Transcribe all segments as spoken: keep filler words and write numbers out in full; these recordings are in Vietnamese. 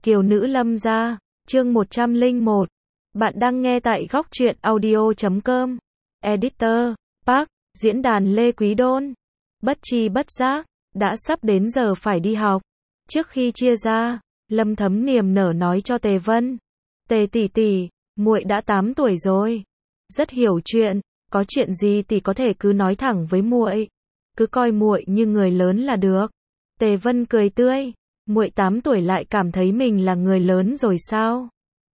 Kiều nữ Lâm gia, chương một trăm lẻ một. Bạn đang nghe tại góc truyện audio chấm com. Editor, Park, diễn đàn Lê Quý Đôn. Bất tri bất giác, đã sắp đến giờ phải đi học. Trước khi chia ra, Lâm Thấm niềm nở nói cho Tề Vân. Tề tỷ tỷ, muội đã tám tuổi rồi. Rất hiểu chuyện, có chuyện gì tỷ có thể cứ nói thẳng với muội. Cứ coi muội như người lớn là được. Tề Vân cười tươi. Muội tám tuổi lại cảm thấy mình là người lớn rồi sao?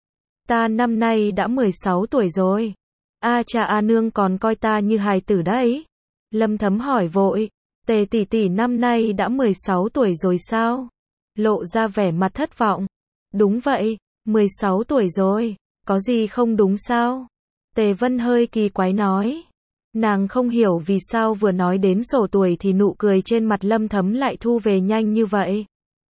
Ta năm nay đã mười sáu tuổi rồi. A cha A nương còn coi ta như hài tử đấy. Lâm Thấm hỏi vội. Tề tỷ tỷ năm nay đã mười sáu tuổi rồi sao? Lộ ra vẻ mặt thất vọng. Đúng vậy, mười sáu tuổi rồi. Có gì không đúng sao? Tề Vân hơi kỳ quái nói. Nàng không hiểu vì sao vừa nói đến sổ tuổi thì nụ cười trên mặt Lâm Thấm lại thu về nhanh như vậy.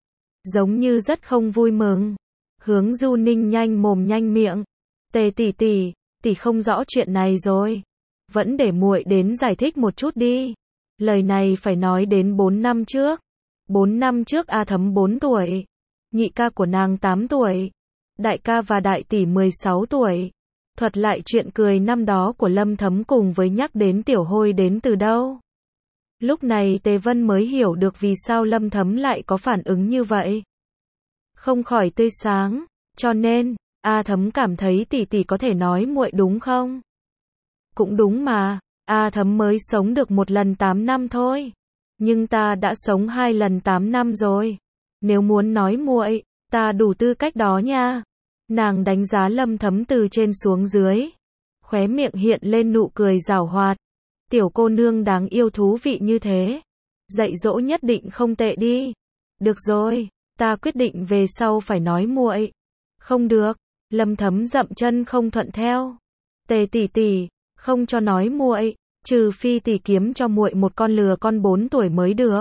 Giống như rất không vui mừng. Hướng Du Ninh nhanh mồm nhanh miệng. Tề tỷ tỷ, tỷ không rõ chuyện này rồi. Vẫn để muội đến giải thích một chút đi. Lời này phải nói đến bốn năm trước. bốn năm trước A Thấm bốn tuổi. Nhị ca của nàng tám tuổi. Đại ca và đại tỷ mười sáu tuổi. Thuật lại chuyện cười năm đó của Lâm Thấm cùng với nhắc đến tiểu hôi đến từ đâu. Lúc này Tề Vân mới hiểu được vì sao Lâm Thấm lại có phản ứng như vậy. Không khỏi tươi sáng, cho nên, A Thấm cảm thấy tỷ tỷ có thể nói muội đúng không? Cũng đúng mà, A Thấm mới sống được một lần tám năm thôi. Nhưng ta đã sống hai lần tám năm rồi. Nếu muốn nói muội, ta đủ tư cách đó nha. Nàng đánh giá Lâm Thấm từ trên xuống dưới. Khóe miệng hiện lên nụ cười giảo hoạt. Tiểu cô nương đáng yêu thú vị như thế. Dạy dỗ nhất định không tệ đi. Được rồi, ta quyết định về sau phải nói muội. Không được, Lâm Thấm dậm chân không thuận theo. Tề tỷ tỷ, không cho nói muội, trừ phi tỷ kiếm cho muội một con lừa con bốn tuổi mới được.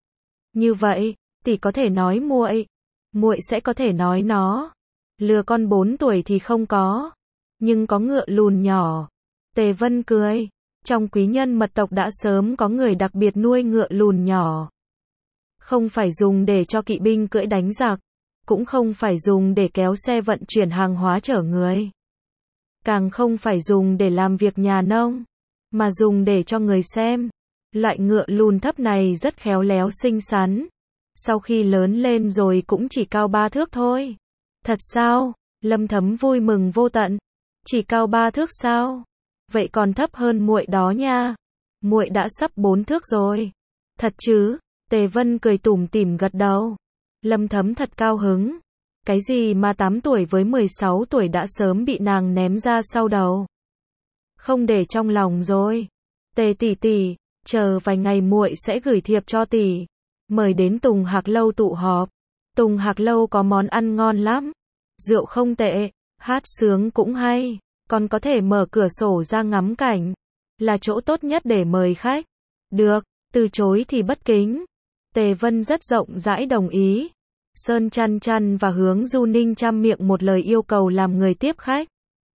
Như vậy, tỷ có thể nói muội, muội sẽ có thể nói nó. Lừa con bốn tuổi thì không có, nhưng có ngựa lùn nhỏ. Tề Vân cười. Trong quý nhân mật tộc đã sớm có người đặc biệt nuôi ngựa lùn nhỏ. Không phải dùng để cho kỵ binh cưỡi đánh giặc, cũng không phải dùng để kéo xe vận chuyển hàng hóa chở người. Càng không phải dùng để làm việc nhà nông, mà dùng để cho người xem. Loại ngựa lùn thấp này rất khéo léo xinh xắn. Sau khi lớn lên rồi cũng chỉ cao ba thước thôi. Thật sao? Lâm Thấm vui mừng vô tận. Chỉ cao ba thước sao? Vậy còn thấp hơn muội đó nha. Muội đã sắp bốn thước rồi. Thật chứ? Tề Vân cười tủm tỉm gật đầu. Lâm Thấm thật cao hứng. Cái gì mà tám tuổi với mười sáu tuổi đã sớm bị nàng ném ra sau đầu. Không để trong lòng rồi. Tề tỷ tỷ, chờ vài ngày muội sẽ gửi thiệp cho tỷ. Mời đến Tùng Hạc Lâu tụ họp. Tùng Hạc Lâu có món ăn ngon lắm. Rượu không tệ, hát sướng cũng hay. Còn có thể mở cửa sổ ra ngắm cảnh. Là chỗ tốt nhất để mời khách. Được, từ chối thì bất kính. Tề Vân rất rộng rãi đồng ý. Sơn Chăn Chăn và Hướng Du Ninh chăm miệng một lời yêu cầu làm người tiếp khách.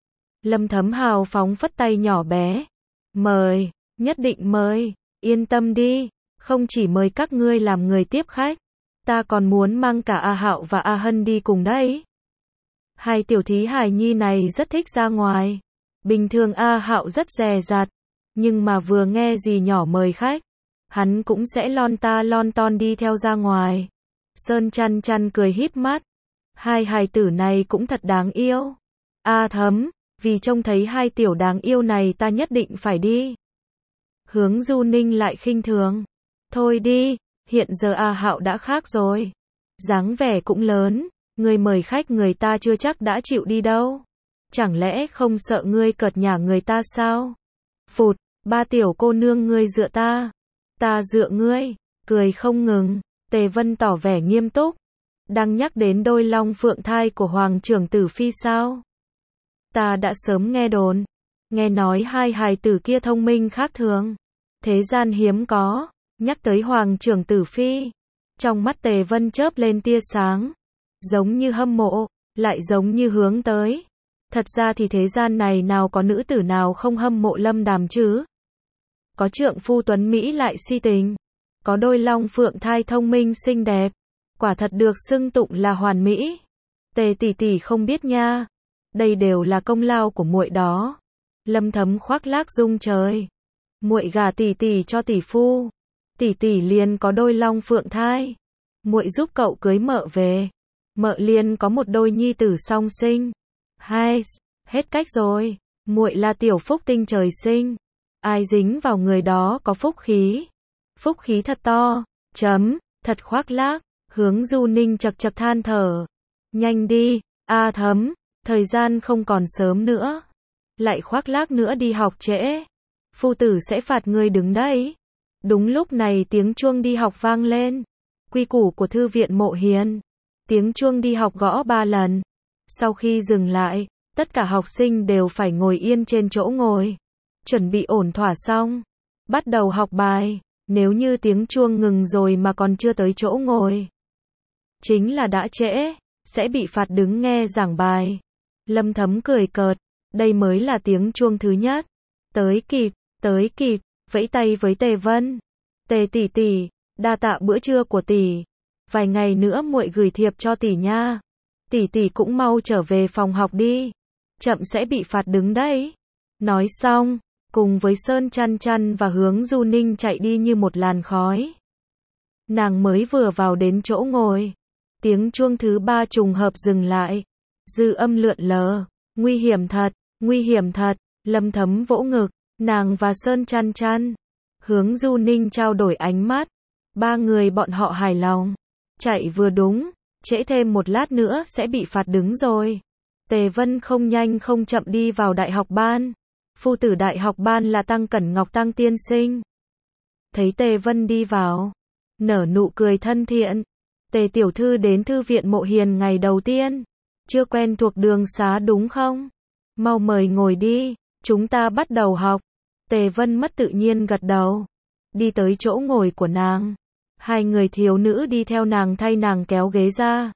Lâm Thấm hào phóng phất tay nhỏ bé. Mời, nhất định mời, yên tâm đi, không chỉ mời các ngươi làm người tiếp khách. Ta còn muốn mang cả A Hạo và A Hân đi cùng đấy. Hai tiểu thí hài nhi này rất thích ra ngoài. Bình thường A Hạo rất dè dặt, nhưng mà vừa nghe dì nhỏ mời khách, hắn cũng sẽ lon ta lon ton đi theo ra ngoài. Sơn Chăn Chăn cười híp mắt. Hai hài tử này cũng thật đáng yêu. A Thấm, vì trông thấy hai tiểu đáng yêu này ta nhất định phải đi. Hướng Du Ninh lại khinh thường. Thôi đi, hiện giờ A Hạo đã khác rồi. Dáng vẻ cũng lớn. Ngươi mời khách người ta chưa chắc đã chịu đi đâu. Chẳng lẽ không sợ ngươi cợt nhả người ta sao? Phụt, ba tiểu cô nương ngươi dựa ta. Ta dựa ngươi, cười không ngừng. Tề Vân tỏ vẻ nghiêm túc. Đang nhắc đến đôi long phượng thai của Hoàng trưởng tử phi sao? Ta đã sớm nghe đồn. Nghe nói hai hài tử kia thông minh khác thường. Thế gian hiếm có. Nhắc tới Hoàng trưởng tử phi. Trong mắt Tề Vân chớp lên tia sáng. Giống như hâm mộ, lại giống như hướng tới. Thật ra thì thế gian này nào có nữ tử nào không hâm mộ Lâm Đàm chứ. Có trượng phu tuấn Mỹ lại si tình. Có đôi long phượng thai thông minh xinh đẹp. Quả thật được xưng tụng là hoàn mỹ. Tề tỷ tỷ không biết nha. Đây đều là công lao của muội đó. Lâm Thấm khoác lác rung trời. Muội gả tỷ tỷ cho tỷ phu, tỷ tỷ liền có đôi long phượng thai. Muội giúp cậu cưới mợ về, mợ liền có một đôi nhi tử song sinh. Hai, hết cách rồi, muội là tiểu phúc tinh trời sinh, ai dính vào người đó có phúc khí. Phúc khí thật to, chấm, thật khoác lác. Hướng Du Ninh chật chật than thở. Nhanh đi, A Thấm, thời gian không còn sớm nữa. Lại khoác lác nữa đi học trễ, phu tử sẽ phạt ngươi đứng đấy. Đúng lúc này tiếng chuông đi học vang lên. Quy củ của thư viện Mộ Hiền. Tiếng chuông đi học gõ ba lần. Sau khi dừng lại, tất cả học sinh đều phải ngồi yên trên chỗ ngồi. Chuẩn bị ổn thỏa xong, bắt đầu học bài. Nếu như tiếng chuông ngừng rồi mà còn chưa tới chỗ ngồi, chính là đã trễ, sẽ bị phạt đứng nghe giảng bài. Lâm Thấm cười cợt, đây mới là tiếng chuông thứ nhất. Tới kịp, tới kịp, vẫy tay với Tề Vân. Tề tỷ tỷ, đa tạ bữa trưa của tỷ. Vài ngày nữa muội gửi thiệp cho tỷ nha. Tỷ tỷ cũng mau trở về phòng học đi. Chậm sẽ bị phạt đứng đấy. Nói xong, cùng với Sơn Chăn Chăn và Hướng Du Ninh chạy đi như một làn khói. Nàng mới vừa vào đến chỗ ngồi, tiếng chuông thứ ba trùng hợp dừng lại. Dư âm lượn lờ, nguy hiểm thật, nguy hiểm thật. Lâm Thấm vỗ ngực, nàng và Sơn Chăn Chăn, Hướng Du Ninh trao đổi ánh mắt. Ba người bọn họ hài lòng. Chạy vừa đúng, trễ thêm một lát nữa sẽ bị phạt đứng rồi. Tề Vân không nhanh không chậm đi vào đại học ban. Phu tử đại học ban là Tăng Cẩn Ngọc Tăng tiên sinh. Thấy Tề Vân đi vào, nở nụ cười thân thiện. Tề tiểu thư đến thư viện Mộ Hiền ngày đầu tiên, chưa quen thuộc đường xá đúng không? Mau mời ngồi đi, chúng ta bắt đầu học. Tề Vân mất tự nhiên gật đầu, đi tới chỗ ngồi của nàng. Hai người thiếu nữ đi theo nàng thay nàng kéo ghế ra.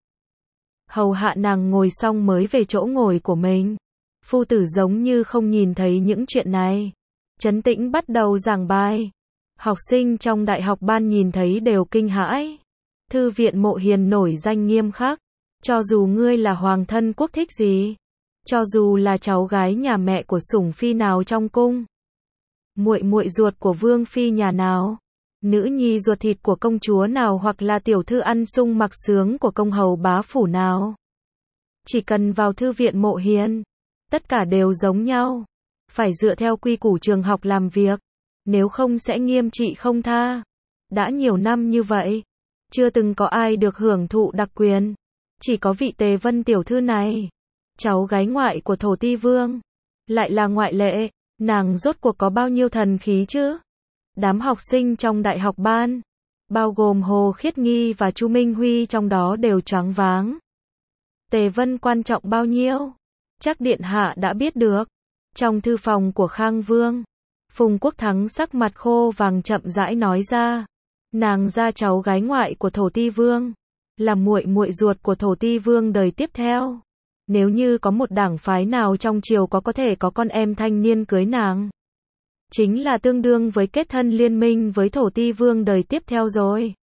Hầu hạ nàng ngồi xong mới về chỗ ngồi của mình. Phu tử giống như không nhìn thấy những chuyện này. Trấn tĩnh bắt đầu giảng bài. Học sinh trong đại học ban nhìn thấy đều kinh hãi. Thư viện Mộ Hiền nổi danh nghiêm khắc. Cho dù ngươi là hoàng thân quốc thích gì, cho dù là cháu gái nhà mẹ của sủng phi nào trong cung, muội muội ruột của vương phi nhà nào, nữ nhi ruột thịt của công chúa nào, hoặc là tiểu thư ăn sung mặc sướng của công hầu bá phủ nào, chỉ cần vào thư viện Mộ Hiền, tất cả đều giống nhau, phải dựa theo quy củ trường học làm việc, nếu không sẽ nghiêm trị không tha. Đã nhiều năm như vậy, chưa từng có ai được hưởng thụ đặc quyền, chỉ có vị Tề Vân tiểu thư này, cháu gái ngoại của Thổ Ti Vương, lại là ngoại lệ. Nàng rốt cuộc có bao nhiêu thần khí chứ? Đám học sinh trong đại học ban, bao gồm Hồ Khiết Nghi và Chu Minh Huy trong đó đều choáng váng. Tề Vân quan trọng bao nhiêu? Chắc điện hạ đã biết được. Trong thư phòng của Khang Vương, Phùng Quốc Thắng sắc mặt khô vàng chậm rãi nói ra, nàng ra cháu gái ngoại của Thổ Ti Vương, là muội muội ruột của Thổ Ti Vương đời tiếp theo. Nếu như có một đảng phái nào trong triều có có thể có con em thanh niên cưới nàng, chính là tương đương với kết thân liên minh với Thổ Ti Vương đời tiếp theo rồi.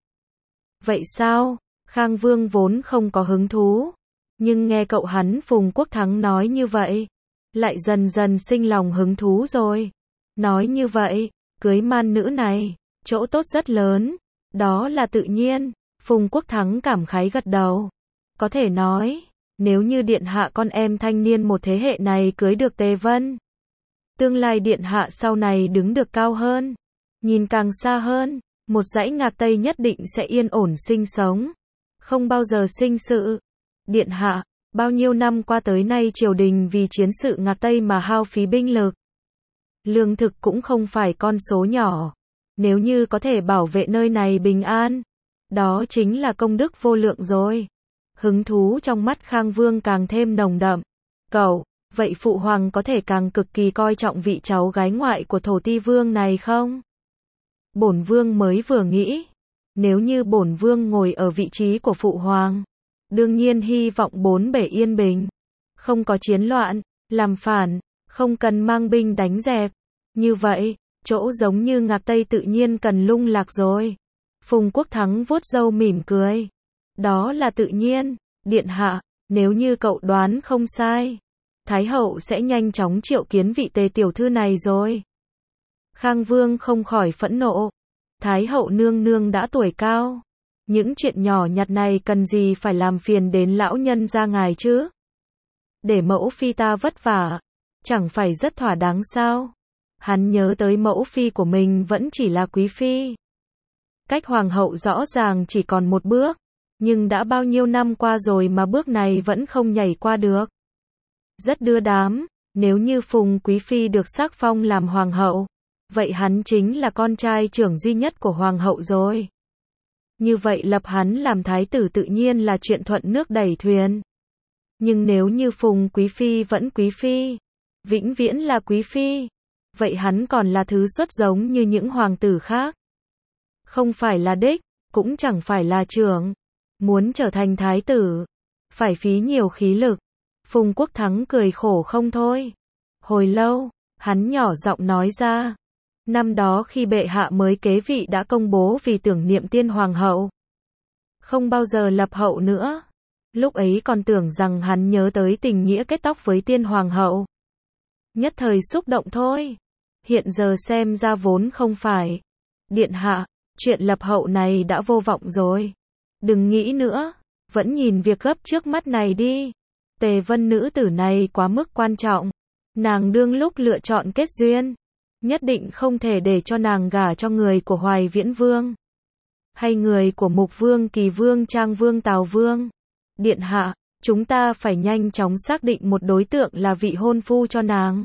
Vậy sao? Khang Vương vốn không có hứng thú, nhưng nghe cậu hắn Phùng Quốc Thắng nói như vậy, lại dần dần sinh lòng hứng thú rồi. Nói như vậy, cưới man nữ này, chỗ tốt rất lớn, đó là tự nhiên. Phùng Quốc Thắng cảm khái gật đầu. Có thể nói, nếu như điện hạ con em thanh niên một thế hệ này cưới được Tề Vân, tương lai điện hạ sau này đứng được cao hơn, nhìn càng xa hơn, một dãy Ngạc Tây nhất định sẽ yên ổn sinh sống, không bao giờ sinh sự. Điện hạ, bao nhiêu năm qua tới nay triều đình vì chiến sự Ngạc Tây mà hao phí binh lực, lương thực cũng không phải con số nhỏ. Nếu như có thể bảo vệ nơi này bình an, đó chính là công đức vô lượng rồi. Hứng thú trong mắt Khang Vương càng thêm nồng đậm. Cậu, vậy phụ hoàng có thể càng cực kỳ coi trọng vị cháu gái ngoại của Thổ Ti Vương này không? Bổn vương mới vừa nghĩ, nếu như bổn vương ngồi ở vị trí của phụ hoàng, đương nhiên hy vọng bốn bể yên bình, không có chiến loạn, làm phản, không cần mang binh đánh dẹp. Như vậy, chỗ giống như Ngạc Tây tự nhiên cần lung lạc rồi. Phùng Quốc Thắng vuốt râu mỉm cười. Đó là tự nhiên, điện hạ, Nếu như cậu đoán không sai, Thái hậu sẽ nhanh chóng triệu kiến vị Tề tiểu thư này rồi. Khang Vương không khỏi phẫn nộ. Thái hậu nương nương đã tuổi cao. Những chuyện nhỏ nhặt này cần gì phải làm phiền đến lão nhân gia ngài chứ? Để mẫu phi ta vất vả, chẳng phải rất thỏa đáng sao? Hắn nhớ tới mẫu phi của mình vẫn chỉ là quý phi. Cách hoàng hậu rõ ràng chỉ còn một bước, nhưng đã bao nhiêu năm qua rồi mà bước này vẫn không nhảy qua được. Rất đưa đám, nếu như Phùng quý phi được sắc phong làm hoàng hậu, vậy hắn chính là con trai trưởng duy nhất của hoàng hậu rồi. Như vậy lập hắn làm thái tử tự nhiên là chuyện thuận nước đẩy thuyền. Nhưng nếu như Phùng quý phi vẫn quý phi, vĩnh viễn là quý phi, vậy hắn còn là thứ xuất giống như những hoàng tử khác. Không phải là đích, cũng chẳng phải là trưởng. Muốn trở thành thái tử, phải phí nhiều khí lực. Phùng Quốc Thắng cười khổ không thôi. Hồi lâu, hắn nhỏ giọng nói ra. Năm đó khi bệ hạ mới kế vị đã công bố vì tưởng niệm tiên hoàng hậu. Không bao giờ lập hậu nữa. Lúc ấy còn tưởng rằng hắn nhớ tới tình nghĩa kết tóc với tiên hoàng hậu. Nhất thời xúc động thôi. Hiện giờ xem ra vốn không phải. Điện hạ, chuyện lập hậu này đã vô vọng rồi. Đừng nghĩ nữa, vẫn nhìn việc gấp trước mắt này đi. Tề Vân nữ tử này quá mức quan trọng. Nàng đương lúc lựa chọn kết duyên, nhất định không thể để cho nàng gả cho người của Hoài Viễn Vương, hay người của Mục Vương, Kỳ Vương, Trang Vương, Tào Vương. Điện hạ, chúng ta phải nhanh chóng xác định một đối tượng là vị hôn phu cho nàng.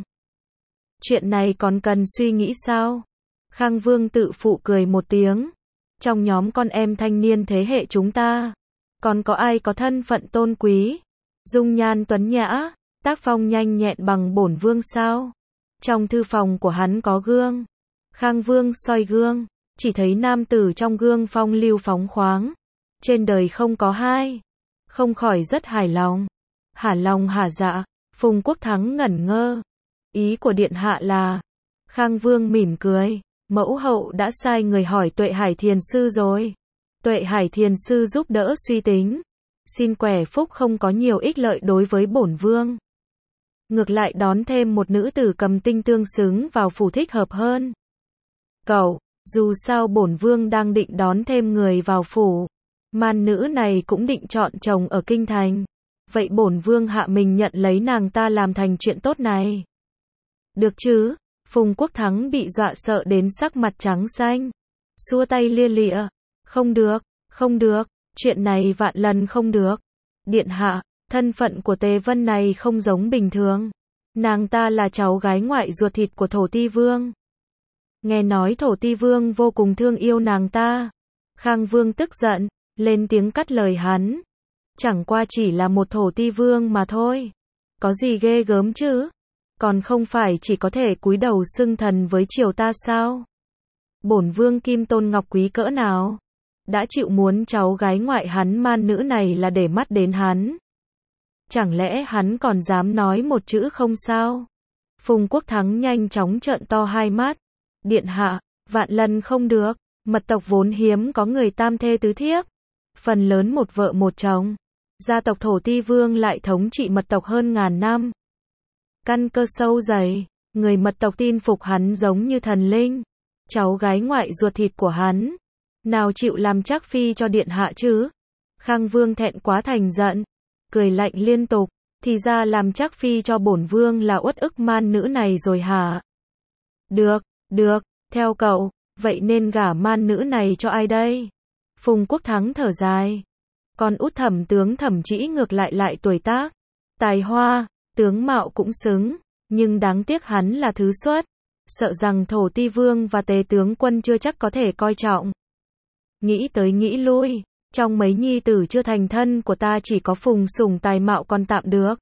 Chuyện này còn cần suy nghĩ sao? Khang Vương tự phụ cười một tiếng. Trong nhóm con em thanh niên thế hệ chúng ta, còn có ai có thân phận tôn quý, dung nhan tuấn nhã, tác phong nhanh nhẹn bằng bổn vương sao? Trong thư phòng của hắn có gương. Khang Vương soi gương, chỉ thấy nam tử trong gương phong lưu phóng khoáng. Trên đời không có hai. Không khỏi rất hài lòng. Hả lòng hả dạ, Phùng Quốc Thắng ngẩn ngơ. Ý của điện hạ là... Khang Vương mỉm cười. Mẫu hậu đã sai người hỏi Tuệ Hải Thiền Sư rồi. Tuệ Hải Thiền Sư giúp đỡ suy tính. Xin quẻ phúc không có nhiều ích lợi đối với bổn vương. Ngược lại đón thêm một nữ tử cầm tinh tương xứng vào phủ thích hợp hơn. Cậu, dù sao bổn vương đang định đón thêm người vào phủ. Man nữ này cũng định chọn chồng ở kinh thành. Vậy bổn vương hạ mình nhận lấy nàng ta làm thành chuyện tốt này. Được chứ? Phùng Quốc Thắng bị dọa sợ đến sắc mặt trắng xanh. Xua tay lia lịa. Không được, không được, chuyện này vạn lần không được. Điện hạ, thân phận của Tề Vân này không giống bình thường. Nàng ta là cháu gái ngoại ruột thịt của Thổ Ti Vương. Nghe nói Thổ Ti Vương vô cùng thương yêu nàng ta. Khang Vương tức giận, lên tiếng cắt lời hắn. Chẳng qua chỉ là một Thổ Ti Vương mà thôi. Có gì ghê gớm chứ? Còn không phải chỉ có thể cúi đầu xưng thần với triều ta sao? Bổn vương kim tôn ngọc quý cỡ nào? Đã chịu muốn cháu gái ngoại hắn man nữ này là để mắt đến hắn. Chẳng lẽ hắn còn dám nói một chữ không sao? Phùng Quốc Thắng nhanh chóng trợn to hai mắt. Điện hạ, vạn lần không được. Mật tộc vốn hiếm có người tam thê tứ thiếp. Phần lớn một vợ một chồng. Gia tộc Thổ Ti Vương lại thống trị mật tộc hơn ngàn năm. Căn cơ sâu dày, người mật tộc tin phục hắn giống như thần linh. Cháu gái ngoại ruột thịt của hắn, nào chịu làm trác phi cho điện hạ chứ? Khang Vương thẹn quá thành giận, cười lạnh liên tục, thì ra làm trác phi cho bổn vương là uất ức man nữ này rồi hả? Được, được, theo cậu, vậy nên gả man nữ này cho ai đây? Phùng Quốc Thắng thở dài. Còn út Thẩm tướng Thẩm Trĩ ngược lại lại tuổi tác, tài hoa, tướng mạo cũng xứng, nhưng đáng tiếc hắn là thứ xuất, sợ rằng Thổ Ti Vương và Tề tướng quân chưa chắc có thể coi trọng. Nghĩ tới nghĩ lui, trong mấy nhi tử chưa thành thân của ta chỉ có Phùng Sủng tài mạo còn tạm được.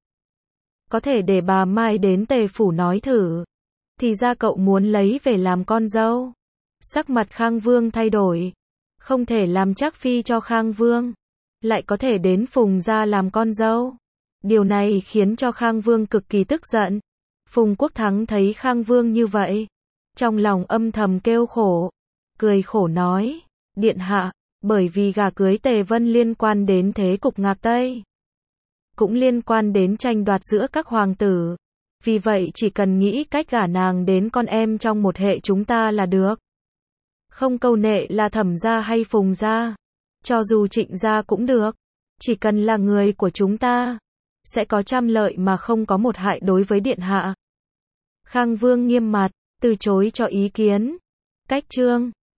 Có thể để bà Mai đến Tề phủ nói thử. Thì ra cậu muốn lấy về làm con dâu. Sắc mặt Khang Vương thay đổi. Không thể làm trác phi cho Khang Vương, lại có thể đến Phùng gia làm con dâu. Điều này khiến cho Khang Vương cực kỳ tức giận. Phùng Quốc Thắng thấy Khang Vương như vậy, trong lòng âm thầm kêu khổ, cười khổ nói, điện hạ, bởi vì gả cưới Tề Vân liên quan đến thế cục Ngạc Tây. cũng liên quan đến tranh đoạt giữa các hoàng tử. Vì vậy chỉ cần nghĩ cách gả nàng đến con em trong một hệ chúng ta là được. Không câu nệ là Thẩm gia hay Phùng gia, cho dù Trịnh gia cũng được, chỉ cần là người của chúng ta, sẽ có trăm lợi mà không có một hại đối với điện hạ. Khang Vương nghiêm mặt, từ chối cho ý kiến. Cách chương